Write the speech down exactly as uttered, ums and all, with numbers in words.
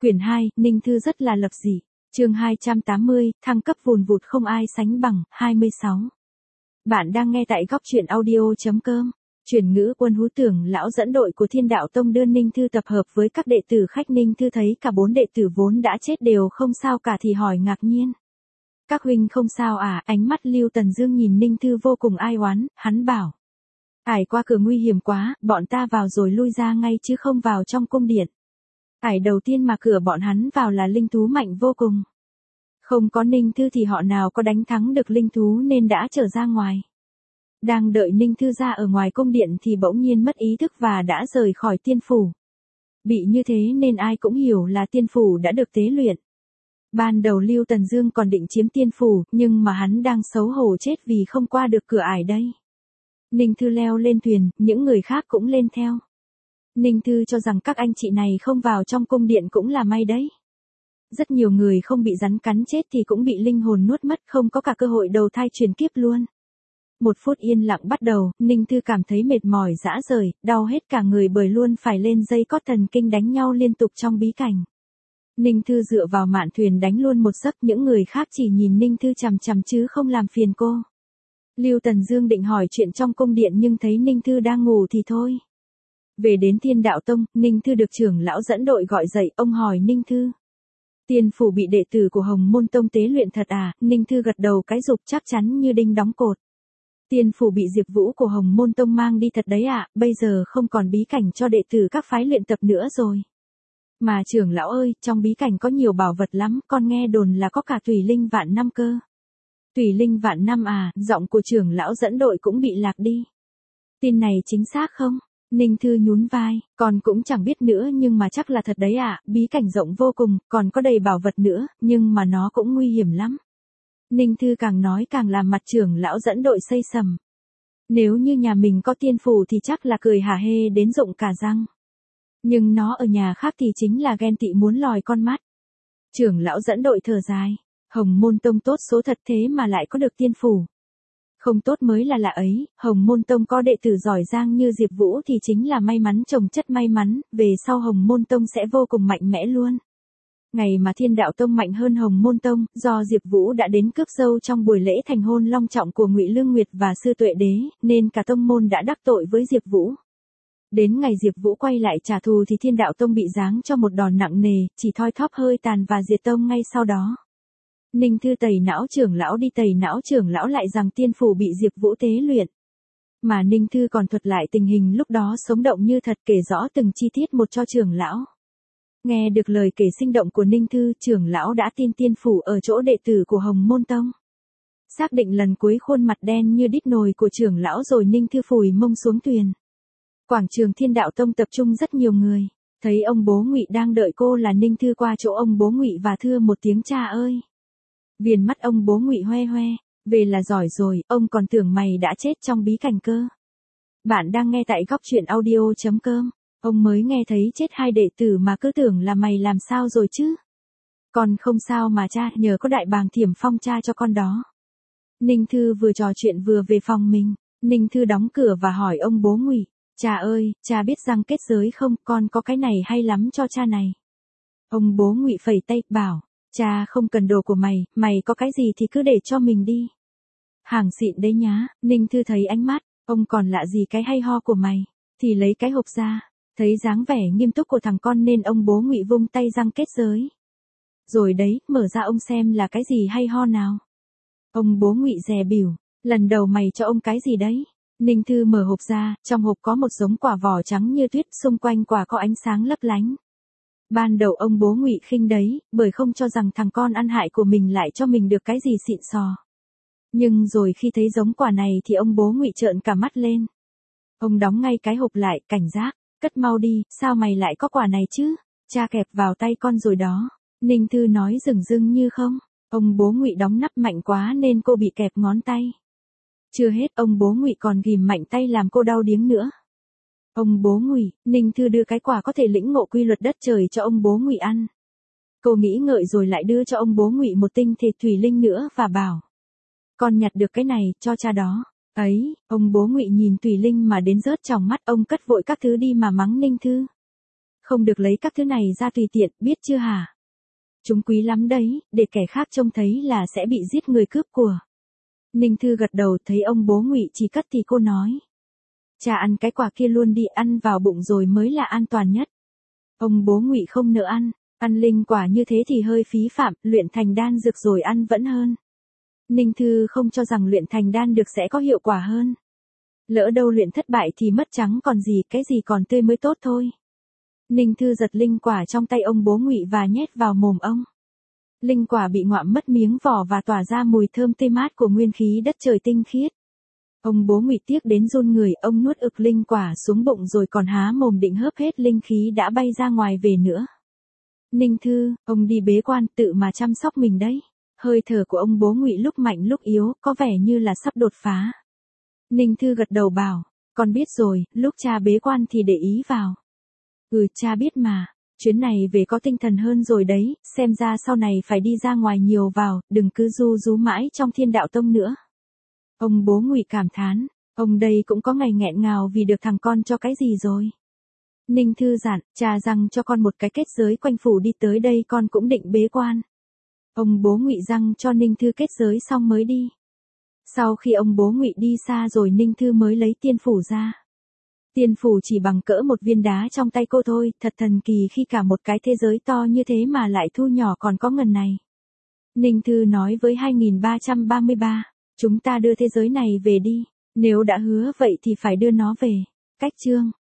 Quyển hai, Ninh Thư rất là lập dị. Chương hai trăm tám mươi, thăng cấp vùn vụt không ai sánh bằng, hai mươi sáu. Bạn đang nghe tại góc truyện audio chấm com. Chuyển ngữ Quân Hú Tưởng lão dẫn đội của Thiên Đạo Tông đưa Ninh Thư tập hợp với các đệ tử khách. Ninh Thư thấy cả bốn đệ tử vốn đã chết đều không sao cả thì hỏi ngạc nhiên. Các huynh không sao à? Ánh mắt Lưu Tần Dương nhìn Ninh Thư vô cùng ai oán, hắn bảo. Ải qua cửa nguy hiểm quá, bọn ta vào rồi lui ra ngay chứ không vào trong cung điện. Ải đầu tiên mà cửa bọn hắn vào là linh thú mạnh vô cùng. Không có Ninh Thư thì họ nào có đánh thắng được linh thú nên đã trở ra ngoài. Đang đợi Ninh Thư ra ở ngoài cung điện thì bỗng nhiên mất ý thức và đã rời khỏi tiên phủ. Bị như thế nên ai cũng hiểu là tiên phủ đã được tế luyện. Ban đầu Lưu Tần Dương còn định chiếm tiên phủ, nhưng mà hắn đang xấu hổ chết vì không qua được cửa ải đây. Ninh Thư leo lên thuyền, những người khác cũng lên theo. Ninh Thư cho rằng các anh chị này không vào trong cung điện cũng là may đấy. Rất nhiều người không bị rắn cắn chết thì cũng bị linh hồn nuốt mất, không có cả cơ hội đầu thai chuyển kiếp luôn. Một phút yên lặng bắt đầu, Ninh Thư cảm thấy mệt mỏi rã rời, đau hết cả người bởi luôn phải lên dây cót thần kinh đánh nhau liên tục trong bí cảnh. Ninh Thư dựa vào mạn thuyền đánh luôn một giấc, những người khác chỉ nhìn Ninh Thư chằm chằm chứ không làm phiền cô. Lưu Tần Dương định hỏi chuyện trong cung điện nhưng thấy Ninh Thư đang ngủ thì thôi. Về đến Thiên Đạo Tông, Ninh Thư được trưởng lão dẫn đội gọi dậy, ông hỏi Ninh Thư. Tiên phủ bị đệ tử của Hồng Môn Tông tế luyện thật à? Ninh Thư gật đầu cái rụp chắc chắn như đinh đóng cột. Tiên phủ bị Diệp Vũ của Hồng Môn Tông mang đi thật đấy ạ, à, bây giờ không còn bí cảnh cho đệ tử các phái luyện tập nữa rồi. Mà trưởng lão ơi, trong bí cảnh có nhiều bảo vật lắm, con nghe đồn là có cả Tùy Linh vạn năm cơ. Tùy Linh vạn năm à? Giọng của trưởng lão dẫn đội cũng bị lạc đi. Tin này chính xác không? Ninh Thư nhún vai, con cũng chẳng biết nữa nhưng mà chắc là thật đấy ạ, à, bí cảnh rộng vô cùng, còn có đầy bảo vật nữa, nhưng mà nó cũng nguy hiểm lắm. Ninh Thư càng nói càng làm mặt trưởng lão dẫn đội xây sầm. Nếu như nhà mình có tiên phủ thì chắc là cười hả hê đến rụng cả răng. Nhưng nó ở nhà khác thì chính là ghen tị muốn lòi con mắt. Trưởng lão dẫn đội thở dài, Hồng Môn Tông tốt số thật thế mà lại có được tiên phủ. Không tốt mới là lạ ấy, Hồng Môn Tông có đệ tử giỏi giang như Diệp Vũ thì chính là may mắn chồng chất may mắn, về sau Hồng Môn Tông sẽ vô cùng mạnh mẽ luôn. Ngày mà Thiên Đạo Tông mạnh hơn Hồng Môn Tông, do Diệp Vũ đã đến cướp dâu trong buổi lễ thành hôn long trọng của Ngụy Lương Nguyệt và Sư Tuệ Đế, nên cả tông môn đã đắc tội với Diệp Vũ. Đến ngày Diệp Vũ quay lại trả thù thì Thiên Đạo Tông bị giáng cho một đòn nặng nề, chỉ thoi thóp hơi tàn và diệt tông ngay sau đó. Ninh Thư tẩy não trưởng lão đi tẩy não trưởng lão lại rằng tiên phủ bị Diệp Vũ tế luyện. Mà Ninh Thư còn thuật lại tình hình lúc đó sống động như thật, kể rõ từng chi tiết một cho trưởng lão. Nghe được lời kể sinh động của Ninh Thư, trưởng lão đã tin tiên phủ ở chỗ đệ tử của Hồng Môn Tông. Xác định lần cuối khuôn mặt đen như đít nồi của trưởng lão rồi Ninh Thư phủi mông xuống thuyền. Quảng trường Thiên Đạo Tông tập trung rất nhiều người, thấy ông bố Ngụy đang đợi cô là Ninh Thư qua chỗ ông bố Ngụy và thưa một tiếng cha ơi. Viền mắt ông bố Ngụy hoe hoe, về là giỏi rồi, ông còn tưởng mày đã chết trong bí cảnh cơ. Bạn đang nghe tại góc truyện audio chấm com. Ông mới nghe thấy chết hai đệ tử mà cứ tưởng là mày làm sao rồi chứ. Con không sao mà cha, nhờ có Đại Bàng Thiểm Phong cha cho con đó. Ninh Thư vừa trò chuyện vừa về phòng mình, Ninh Thư đóng cửa và hỏi ông bố Ngụy, cha ơi, cha biết răng kết giới không, con có cái này hay lắm cho cha này. Ông bố Ngụy phẩy tay, bảo, cha không cần đồ của mày, mày có cái gì thì cứ để cho mình đi. Hàng xịn đấy nhá. Ninh Thư thấy ánh mắt, ông còn lạ gì cái hay ho của mày, thì lấy cái hộp ra. Thấy dáng vẻ nghiêm túc của thằng con nên ông bố Ngụy vung tay răng kết giới. Rồi đấy, mở ra ông xem là cái gì hay ho nào. Ông bố Ngụy dè bỉu, lần đầu mày cho ông cái gì đấy. Ninh Thư mở hộp ra, trong hộp có một giống quả vỏ trắng như tuyết, xung quanh quả có ánh sáng lấp lánh. Ban đầu ông bố Ngụy khinh đấy, bởi không cho rằng thằng con ăn hại của mình lại cho mình được cái gì xịn sò. Nhưng rồi khi thấy giống quả này thì ông bố Ngụy trợn cả mắt lên. Ông đóng ngay cái hộp lại, cảnh giác. Cất mau đi, sao mày lại có quả này chứ? Cha kẹp vào tay con rồi đó. Ninh Thư nói dửng dưng như không. Ông bố Ngụy đóng nắp mạnh quá nên cô bị kẹp ngón tay. Chưa hết, ông bố Ngụy còn ghìm mạnh tay làm cô đau điếng nữa. Ông bố Ngụy, Ninh Thư đưa cái quả có thể lĩnh ngộ quy luật đất trời cho ông bố Ngụy ăn. Cô nghĩ ngợi rồi lại đưa cho ông bố Ngụy một tinh thể thủy linh nữa và bảo. Con nhặt được cái này, cho cha đó. Ấy, ông bố Ngụy nhìn Tùy Linh mà đến rớt tròng mắt, ông cất vội các thứ đi mà mắng Ninh Thư. Không được lấy các thứ này ra tùy tiện, biết chưa hả? Chúng quý lắm đấy, để kẻ khác trông thấy là sẽ bị giết người cướp của. Ninh Thư gật đầu, thấy ông bố Ngụy chỉ cất thì cô nói. Cha ăn cái quả kia luôn đi, ăn vào bụng rồi mới là an toàn nhất. Ông bố Ngụy không nỡ ăn, ăn linh quả như thế thì hơi phí phạm, luyện thành đan dược rồi ăn vẫn hơn. Ninh Thư không cho rằng luyện thành đan dược sẽ có hiệu quả hơn. Lỡ đâu luyện thất bại thì mất trắng còn gì, cái gì còn tươi mới tốt thôi. Ninh Thư giật linh quả trong tay ông bố Ngụy và nhét vào mồm ông. Linh quả bị ngoạm mất miếng vỏ và tỏa ra mùi thơm tươi mát của nguyên khí đất trời tinh khiết. Ông bố Ngụy tiếc đến run người, ông nuốt ực linh quả xuống bụng rồi còn há mồm định hớp hết linh khí đã bay ra ngoài về nữa. Ninh Thư, ông đi bế quan tự mà chăm sóc mình đấy. Hơi thở của ông bố Ngụy lúc mạnh lúc yếu, có vẻ như là sắp đột phá. Ninh Thư gật đầu bảo, con biết rồi, lúc cha bế quan thì để ý vào. Ừ, cha biết mà, chuyến này về có tinh thần hơn rồi đấy, xem ra sau này phải đi ra ngoài nhiều vào, đừng cứ ru rú mãi trong Thiên Đạo Tông nữa. Ông bố Ngụy cảm thán, ông đây cũng có ngày nghẹn ngào vì được thằng con cho cái gì rồi. Ninh Thư dặn, cha rằng cho con một cái kết giới quanh phủ, đi tới đây con cũng định bế quan. Ông bố Ngụy răng cho Ninh Thư kết giới xong mới đi. Sau khi ông bố Ngụy đi xa rồi Ninh Thư mới lấy tiên phủ ra. Tiên phủ chỉ bằng cỡ một viên đá trong tay cô thôi, thật thần kỳ khi cả một cái thế giới to như thế mà lại thu nhỏ còn có ngần này. Ninh Thư nói với hai nghìn ba trăm ba mươi ba, chúng ta đưa thế giới này về đi, nếu đã hứa vậy thì phải đưa nó về. Cách chương